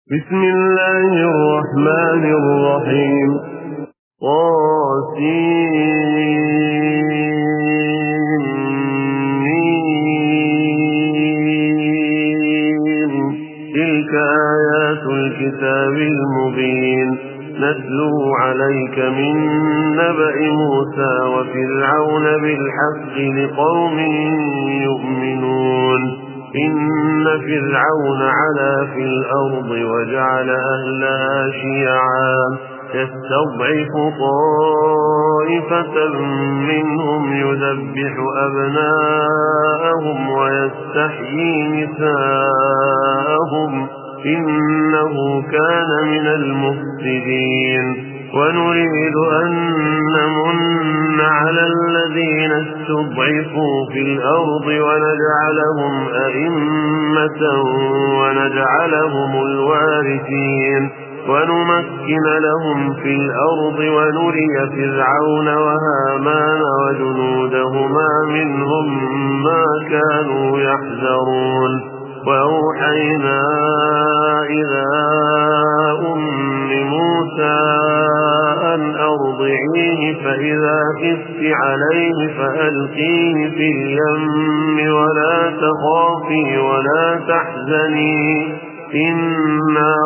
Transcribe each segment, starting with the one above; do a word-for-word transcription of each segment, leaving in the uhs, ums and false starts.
بسم الله الرحمن الرحيم. طاسيم. تلك آيات الكتاب المبين نتلو عليك من نبأ موسى وفرعون بالحق لقوم يؤمنون. إن فرعون علا في الأرض وجعل أهلها شيعا يستضعف طائفة منهم يذبح أبناءهم ويستحيي نساءهم إنه كان من المفسدين. ونريد أن نمن على الذين استضعفوا في الأرض ونجعلهم أئمة ونجعلهم الوارثين ونمكن لهم في الأرض ونري فرعون وهامان وجنودهما منهم ما كانوا يحذرون. وأوحينا إلى أم موسى أن أرضعيه فإذا خفت عليه فألقيه في اليم ولا تخافي ولا تحزني إنا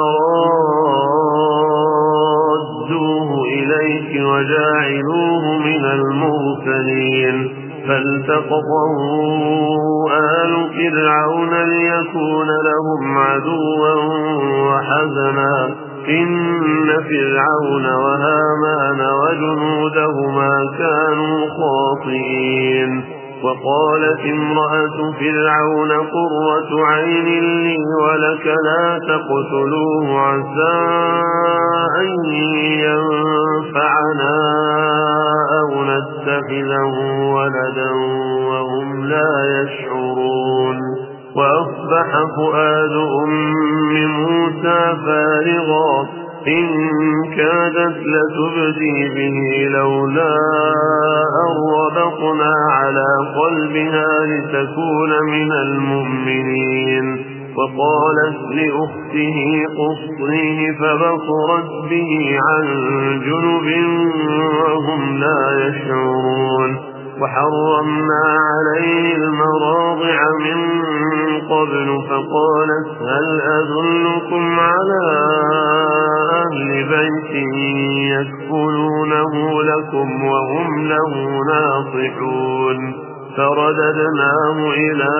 رادوه إليك وجاعلوه من المرسلين. فالتقطه آل فرعون ليكون لهم عدوا وحزنا إن فرعون وهامان وجنودهما كانوا خاطئين. وقالت امرأة فرعون قرة عين لي ولك لا تقتلوه عسى أن ينفعنا أو نتخذه ولدا وهم لا يشعرون. وأصبح فؤاد أم موسى فارغا إن كادت لتبدي به لولا أن ربطنا على قلبها لتكون من المؤمنين. وقالت لأخته قصيه فبصرت به عن جنب وهم لا يشعرون. وحرمنا عليه المراضع من قبل فقالت هل أدلكم على أهل بيت يكفلونه لكم وهم له ناصحون. فرددناه إلى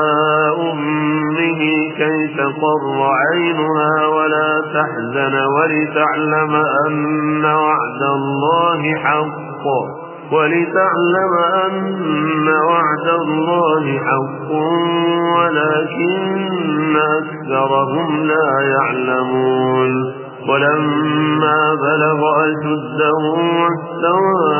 أمه كي تقر عينها ولا تحزن ولتعلم أن وعد الله حق ولتعلم أن وعد الله حق ولكن أكثرهم لا يعلمون. ولما بلغ أشده واستوى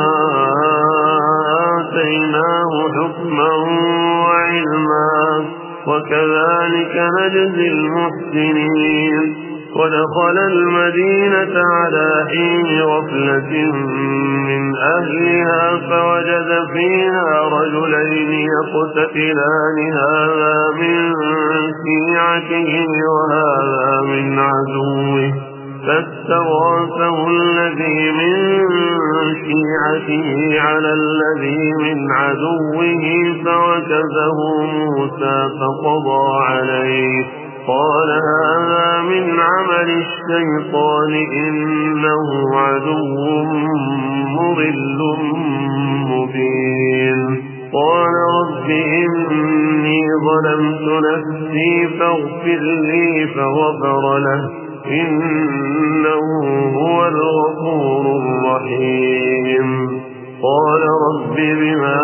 آتيناه حكما وعلما وكذلك نجزي المحسنين. ودخل المدينة على حين غفلة من أهلها فوجد فيها رجلين يقتتلان هذا من شيعته وهذا من عدوه فاستغاثه الذي من شيعته على الذي من عدوه فوكزه موسى فقضى عليه قال هذا من عمل الشيطان إنه عدو مضل مبين. قال رب إني ظلمت نفسي فاغفر لي فغفر له إنه هو الغفور الرحيم. قال رب بما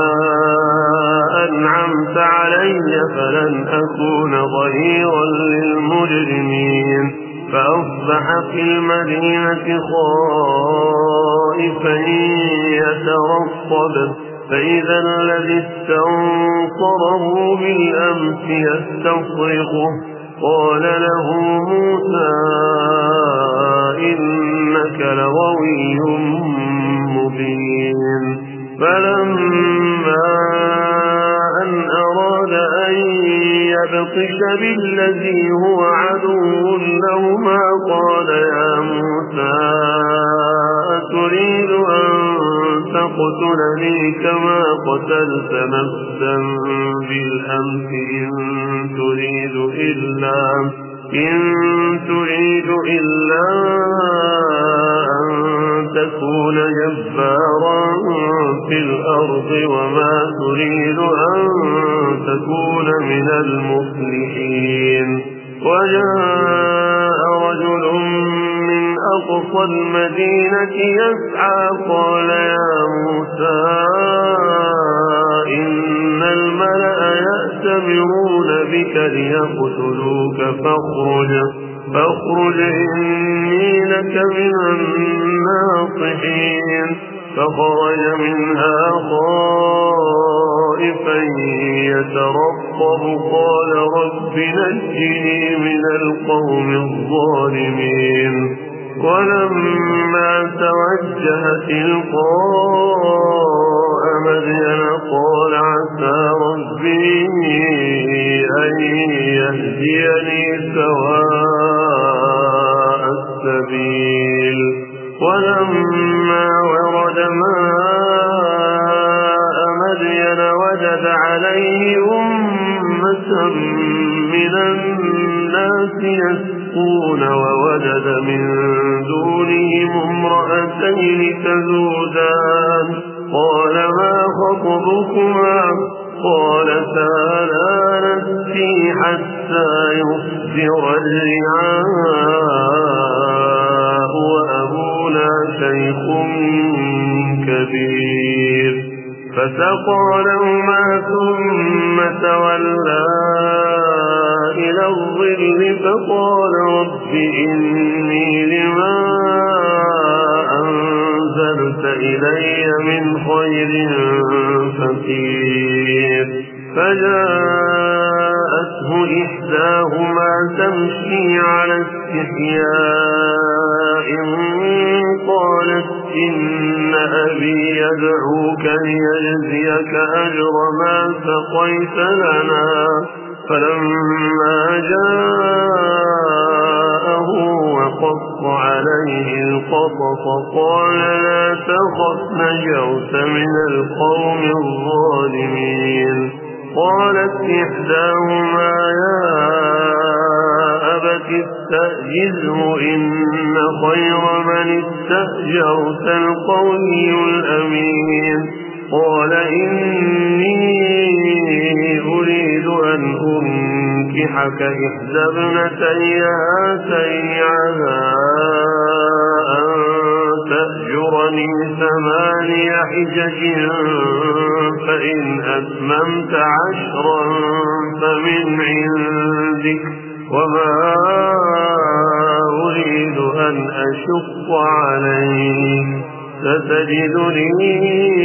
أنعمت علي فلن أكون ظهيرا للمجرمين. فأصبح في المدينة خائفا يترقب فإذا الذي استنصره بالأمس يستصرخه قال له موسى إنك لغوي مبين. فلما أن أراد أن يبطش بالذي هو عدو لهما قال يا موسى أتريد أن تقتلني كما قتلت نفسا بالأمس إن تريد إلا إن تريد إلا أن تكون جبارا في الأرض وما تريد أن تكون من المصلحين. وجاء رجل من أقصى المدينة يسعى قال يا موسى إن الملأ يأتمرون بك ليقتلوك فاخرج فاخرج إني لك من الناصحين. فخرج منها خائفا يترقب قال رب نجني من القوم الظالمين. ولما توجه تلقاء مدين قال عسى ربي أن يهديني سواء السبيل. ولما ورد ماء مدين وجد عليه أمة من الناس يسقون ووجد من دونهم امرأتين تذودان قال ما خطبكما قالتا لا نسقي حتى يصدر الرعاء وأبونا شيخ كبير. فسقى لهما ثم تولى إلى الظل فقال رب إني لما أنزلت إلي من خير فقير. فجاءته إحداهما تمشي على استحياء قالت إن أبي يدعوك ليجزيك أجر ما سقيت لنا. فلما جاءه وقص عليه القصص قال لا تخف نجوت من القوم الظالمين. قالت إحداهما يا أبت استأجره إن خير من استأجرت القوي الأمين. قال إني أريد أن أنكحك إحدى ابنتي هاتين على أن تأجرني ثماني حجج فإن أتممت عشرا فمن عندك وما أريد أن أشق عليك ستجدني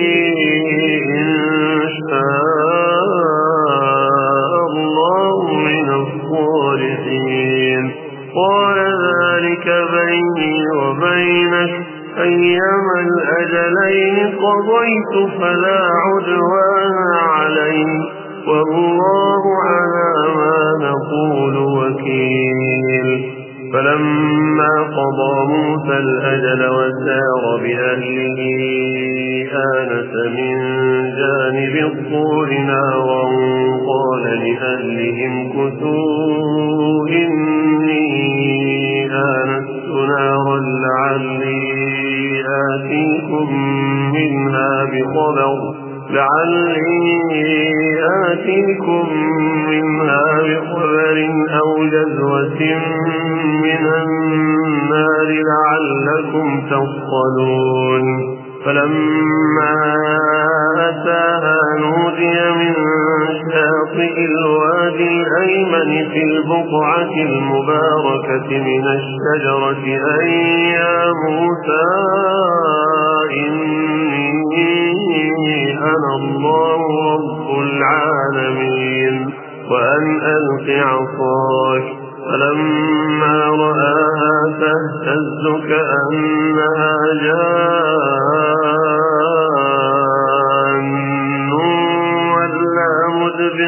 إن شاء الله من الصالحين. قال ذلك بيني وبينك أيما الأجلين قضيت فلا عدوان علي والله على ما نقول وكيل. فلما قضى موسى الأجل وسار بأهله آنس من جانب الطور نارا قال لأهلهم كثوا إني آنست نارا لعلي آتيكم منها بخبر لعلي آتيكم منها بخبر أو جذوة من النار لعلكم تصطلون. فلما أتاها نودي من شاطئ الوادي الأيمن في البقعة المباركة من الشجرة أن يا موسى إني أنا الله رب العالمين وأن ألق عصاك. فلما رآها تهتز كأنها جان ولا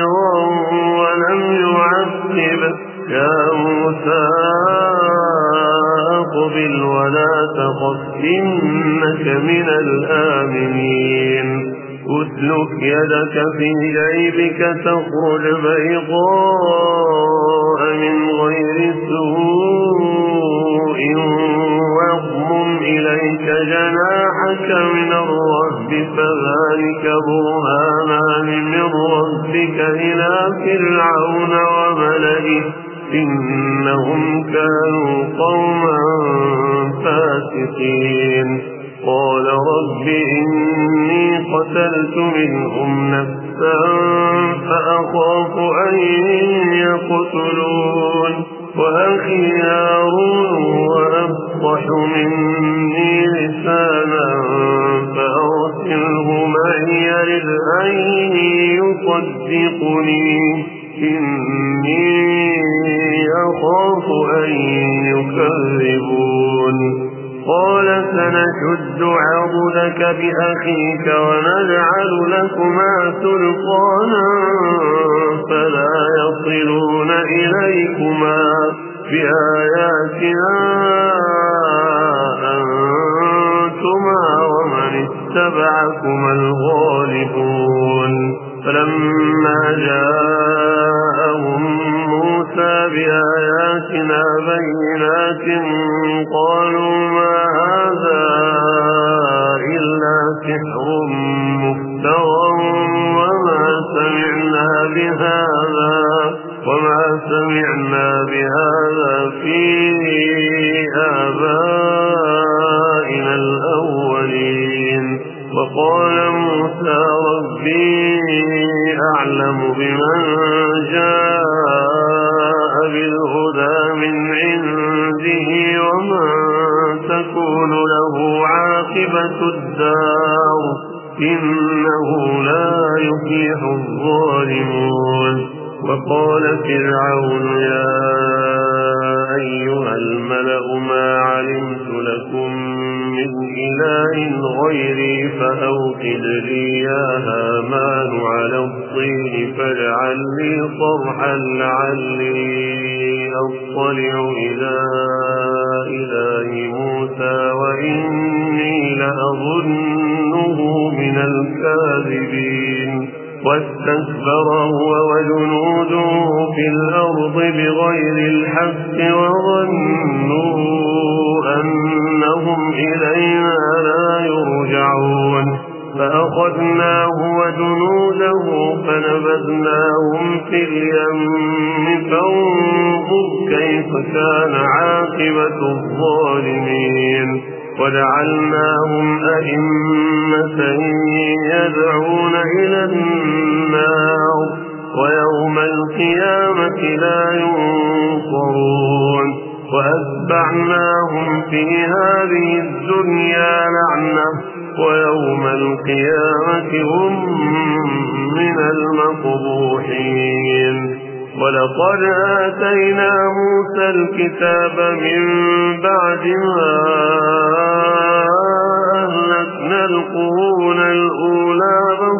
مدبرا ولم يعقب يا موسى وأقبل ولا تخف إنك من الآمنين أسلك يدك في جيبك تخرج بيضاء من غير سوء واضمم إليك جناحك من الرهب فذلك برهانان من ربك إلى فرعون وملئه إنهم كانوا قوما فاسقين قال رب إني قتلت منهم نفسا فأخاف أن يقتلون وأخي هارون وأفصح مني لسانا فأرسله معي يرد أن يصدقني إني أخاف أن يكذبون قال سنشد عضدك بأخيك ونجعل لكما سلطانا فلا يصلون إليكما بآياتنا أنتما ومن اتبعكما الغالبون فلما جاءهم موسى بآياتنا بينات قالوا ما هذا إلا سحر مفترى وما سمعنا بهذا وما سمعنا بهذا في آبائنا الأولين وقال موسى ربي أعلم بمن جاء بالهدى من عنده ومن تكون له عاقبة الدار إنه لا يفلح الظالمون وقال فرعون يا أيها الملأ ما علمت لكم من إله غيري فأوقد لي يا هامان على الطين فاجعل لي صرحا لعلي أطلع إلى إله موسى وإني لأظنه من الكاذبين واستكبر هو وجنوده في الأرض بغير الحق وظنوا أنهم إلينا لا يرجعون فأخذناه وجنوده فنبذناهم في اليم فانظر كيف كان عاقبة الظالمين وجعلناهم أئمة يدعون إلى النار ويوم القيامة لا ينصرون وأتبعناهم في هذه الدنيا لعنة ويوم القيامة هم من المقبوحين ولقد آتينا موسى الكتاب من بعد ما أهلكنا القرون الأولى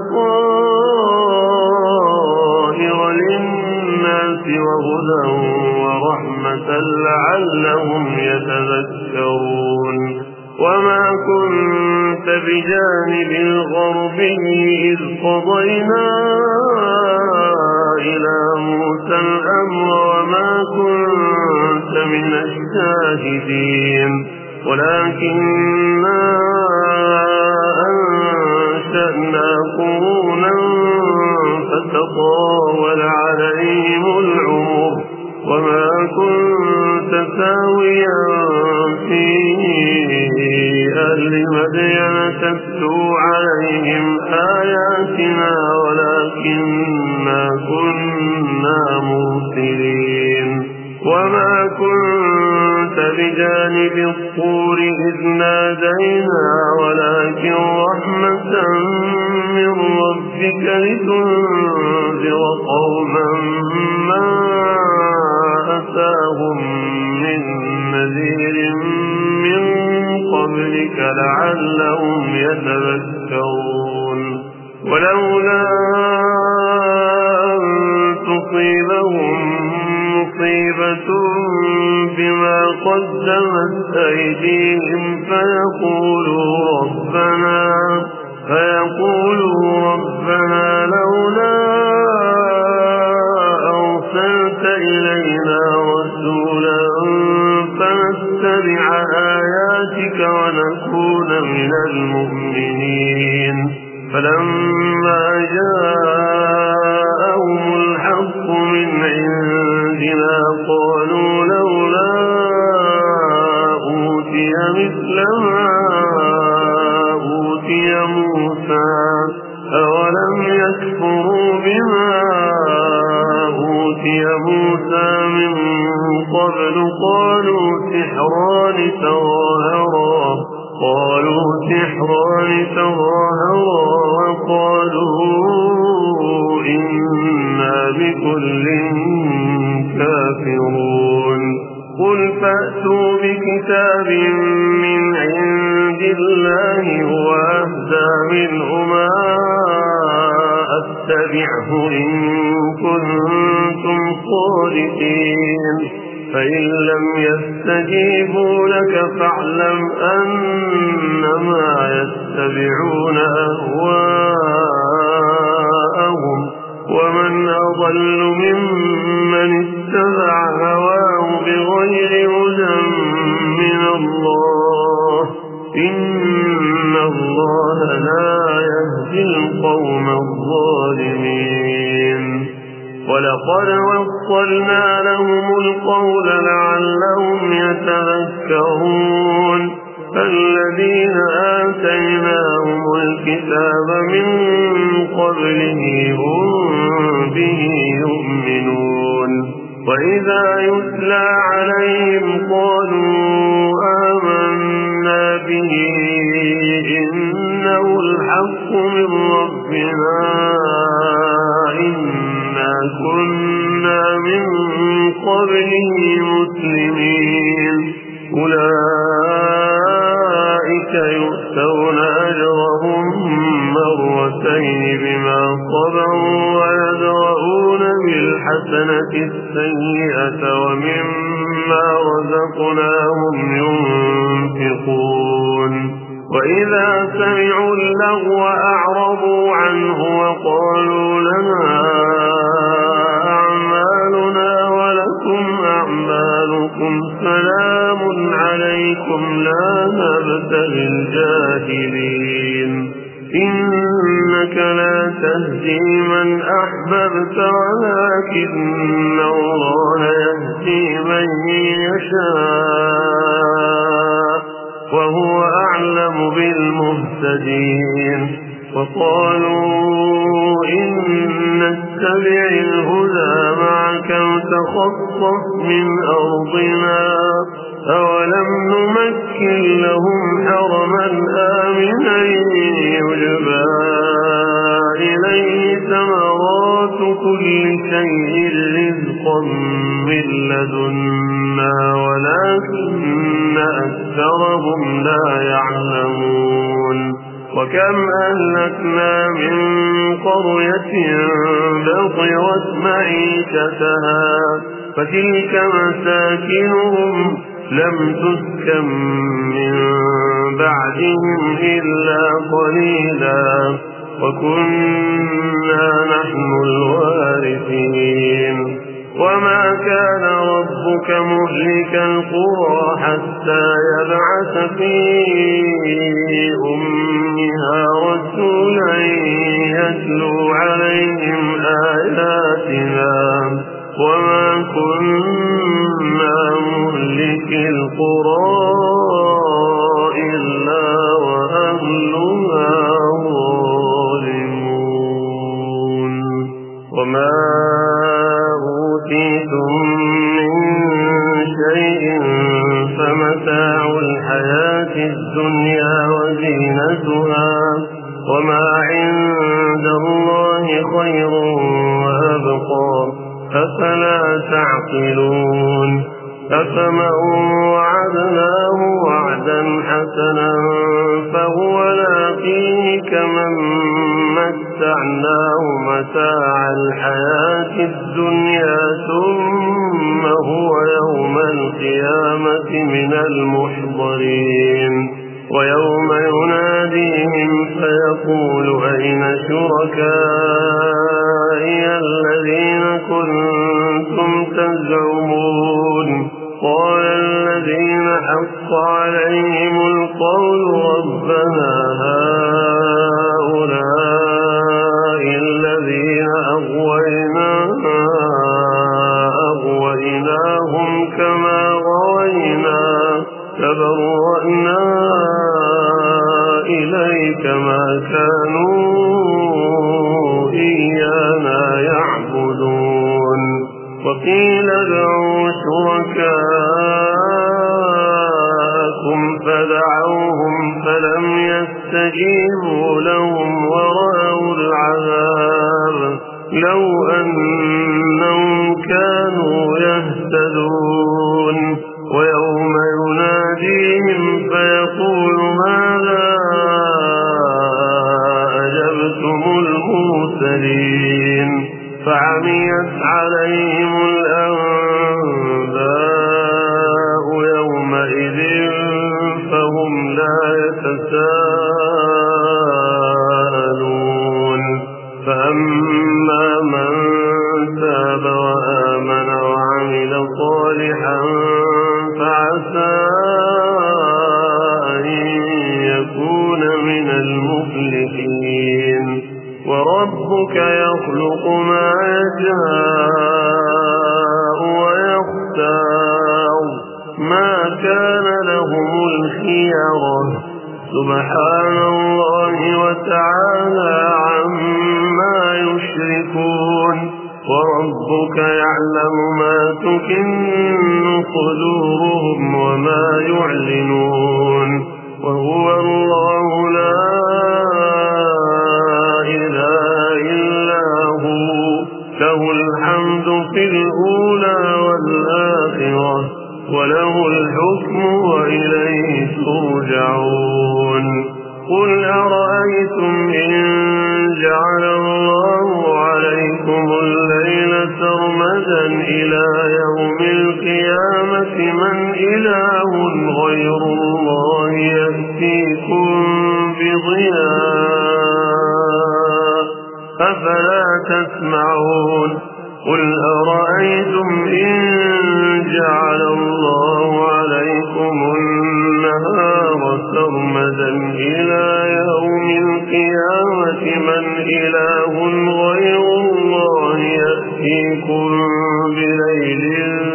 بصائر للناس وهدى ورحمة لعلهم يتذكرون وما كنت بجانب الغربي إذ قضينا إلى موسى الأمر وما كنت من الشاهدين ولكننا أنشأنا قرونا فتطاول عليهم العمر وما كنت ساويا في أهل مدين تتلو عليهم آياتنا ولكننا كنا مرسلين وما كنت بجانب الطور إذ نادينا ولكن رحمة من ربك لتنذر قوما ما أتاهم من نذير من قبلك لعلهم يتذكرون ولولا أن تصيبهم مصيبة بما قدمت أيديهم فيقولوا ربنا فيقولوا ربنا لولا أرسلت إلينا رسولا فنتبع آياتك ونكون من المؤمنين فلما جاءهم الحق من عندنا قالوا لولا أوتي مثل ما أوتي موسى أولم يكفروا بما أوتي موسى من قبل قالوا سحران تظاهرا قالوا سحران تظاهرا وقالوا إنا بكل كافرون قل فأتوا بكتاب من عند الله هو أهدى منهما أتبعه إن كنتم صادقين فإن لم يستجيبوا لك فاعلم أنما يتبعون أهواءهم ومن أضل ممن اتبع هواه بغير هدى من الله إن الله لا يهدي القوم الظالمين ولقد وصلنا لهم القول لعلهم يتذكرون فالذين آتيناهم الكتاب من قبله هم به يؤمنون وإذا يتلى عليهم قالوا آمنا به إنه الحق من ربنا إنا كنا من قبله مسلمين أولئك يؤتون أجرهم مرتين بما صبروا ويدرؤون بالحسنة السيئة ومما رزقناهم ينفقون وإذا سمعوا اللغو أعرضوا عنه وقالوا لنا أعمالنا ولكم أعمالكم سلام عليكم لا نبتغي الجاهلين إنك لا تهدي من أحببت ولكن الله يهدي من يشاء وهو أعلم بالمهتدين وقالوا إن نتبع الهدى معك وتخطف من أرضنا أولم نمكن لهم حرما آمنا يجبى إليه ثمرات كل شيء رزقا من لدنا ولكن أكثرهم لا يعلمون وكم أهلكنا من قرية بطرت معيشتها فتلك مساكنهم لم تسكن من بعدهم إلا قليلا وكنا نحن الوارثين وما كان ربك مهلك القرى حتى يبعث في أمها رسولا يتلو عليهم آياتنا وما كنا مهلك القرى إلا وأهلها ظالمون وما أوتيتم من شيء فمتاع الحياة الدنيا وزينتها وما عند الله خير وأبقى أفلا تعقلون أفمن وعدناه وعدا حسنا فهو لاقيه كمن متعناه متاع الحياة الدنيا ثم هو يوم القيامة القيامة من المحضرين ويوم يناديهم فيقول أين شركائي الذين كنتم تزعمون قال الذين حق عليهم القول ربنا هؤلاء الذين أغوينا أغويناهم كما غوينا تبرأنا إليك ما كانوا إيانا يعبدون وقيل ادعوا شركاءكم فدعوهم فلم يستجيبوا لهم ورأوا العذاب لو أنهم كانوا يهتدون ويوم يناديهم فيقول ماذا أجبتم المرسلين فعميت عليهم الأنباء يومئذ فهم لا يتساءلون فأما من تاب وآمن وعمل صالحا فعسى أن يكون من المفلحين وربك يخلق ما يشاء ويختار ما كان لهم الخيرة سبحان الله وتعالى عما يشركون وربك يعلم ما تكن صدورهم وما يعلنون وهو الله لا إله إلا هو له الحمد في الأولى والآخرة وله الحكم وإليه ترجعون قل أرأيتم إن جعل الله عليكم الليل سرمدا إلى يوم القيامة من إله غير الله يأتيكم بضياء أفلا تسمعون قل أرأيتم إن جعل الله عليكم النهار سرمدا إلى يوم القيامة من إله غير الله يأتيكم بليل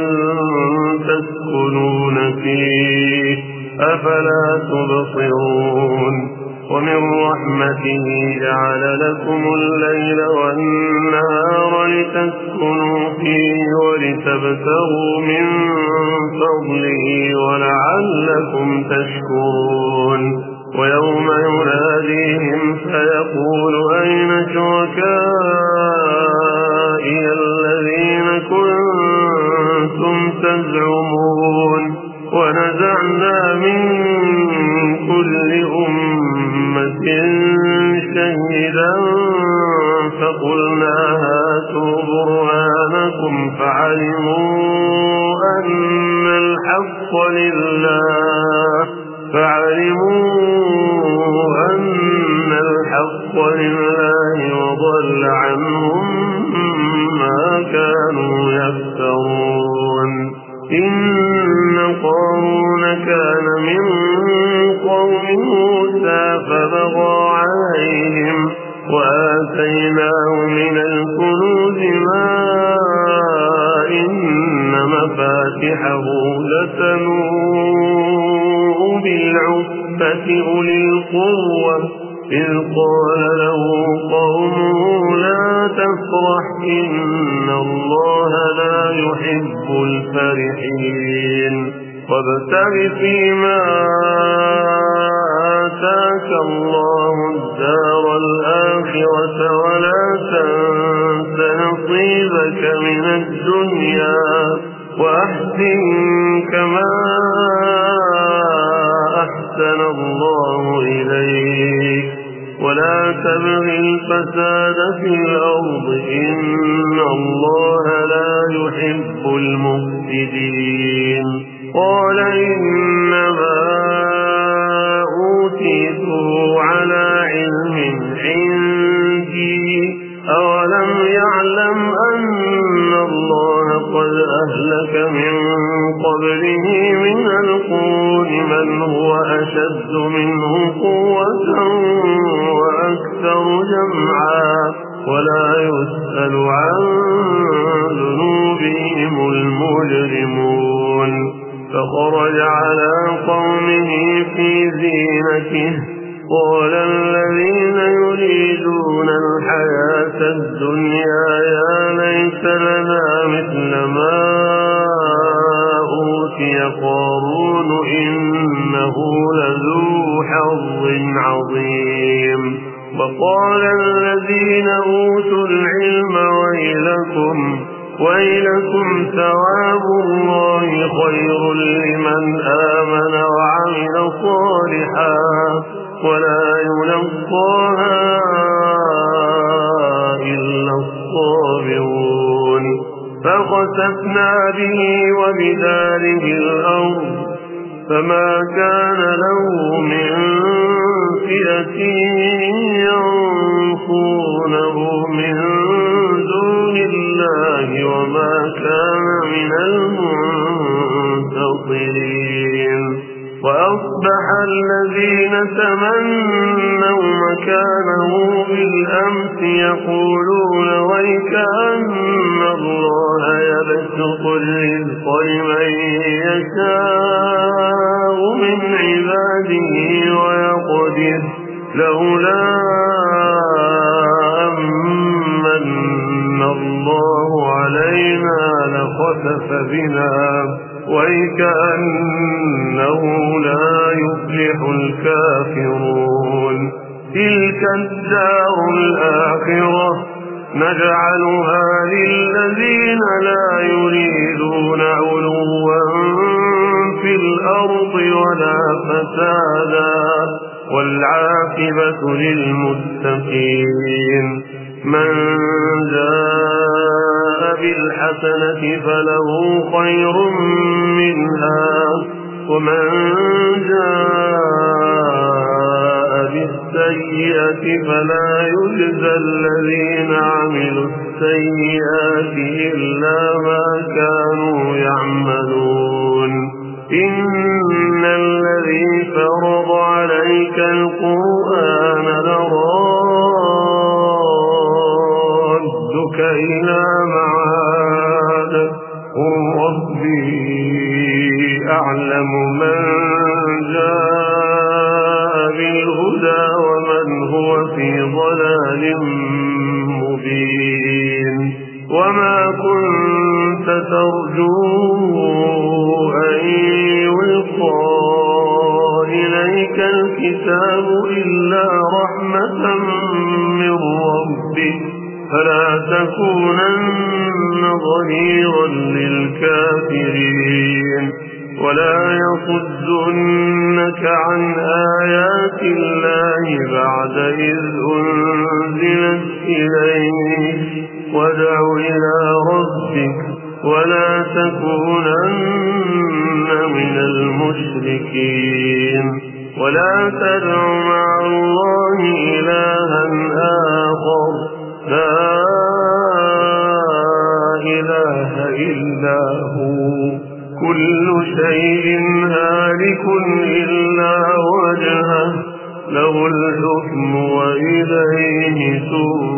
تسكنون فيه أفلا تبصرون ومن رحمته جعل لكم الليل والنهار لتسكنوا فيه ولتبتغوا من فضله ولعلكم تشكرون ويوم يناديهم فيقول أين شركائي الذين كنتم تزعمون ونزعنا من كل أمة شهيدا فقلنا هاتوا برهانكم فعلموا أن الحق لله فعلموا أن الحق لله وضل عنهم ما كانوا يفترون إن قارون كان من قوم موسى فبغى عليهم وآتيناه من الكنوز ما إن مفاتحه لتنوء بالعصبة أولي القوة إذ قال له قومه لا تفرح إن الله لا يحب الفرحين وابتغ فيما آتاك الله الدار الآخرة ولا تنس نصيبك من الدنيا وأحسن كما أحسن الله إليك ولا تبغ الفساد في الأرض إن الله لا يحب المفسدين إنما أوتيته على علم عندي أولم يعلم أن الله قد أهلك من قبله من القرون من هو أشد منه قوة وأكثر جمعا ولا يسأل عن ذنوبهم المجرمون فخرج على قومه في زينته قال الذين يريدون الحياة الدنيا يا ليت لنا مثل ما أوتي قارون إنه لذو حظ عظيم وقال الذين أوتوا العلم ويلكم ويلكم ثواب الله خير لمن آمن وعمل صالحا ولا يلقاها إلا الصابرون فخسفنا به وبداره الأرض فما كان له من فئة ينصرونه من دون الله وما كان من المنتصرين وأصبح الذين تمنوا مكانه بالأمس يقولون ويكأن الله يبسط الرزق لمن يشاء من عباده ويقدر لولا أمن الله علينا لخسف بنا ويكأنه لا يفلح الكافرون تلك الدار الآخرة نجعلها للذين لا يريدون علوا في الأرض ولا فسادا والعاقبة للمتقين من جاء بالحسنة فله خير منها ومن جاء بالسيئة فلا يجزى الذين عملوا السيئات إلا ما كانوا يعملون إن الذي فرض عليك القرآن لرادك إلى معاد قل ربي أعلم من جاء بالهدى ومن هو في ضلال مبين وما كنت ترجو أن يلقى إليك الكتاب إلا رحمة من ربك فلا تكونن ظهيرا للكافرين ولا يصدنك عن آيات الله بعد إذ أنزلت إليك وادع إلى ربك ولا تكونن من المشركين ولا تدع مع الله إلها آخر لا إله إلا هو كل شيء هالك إلا وجهه له الحكم وإليه ترجعون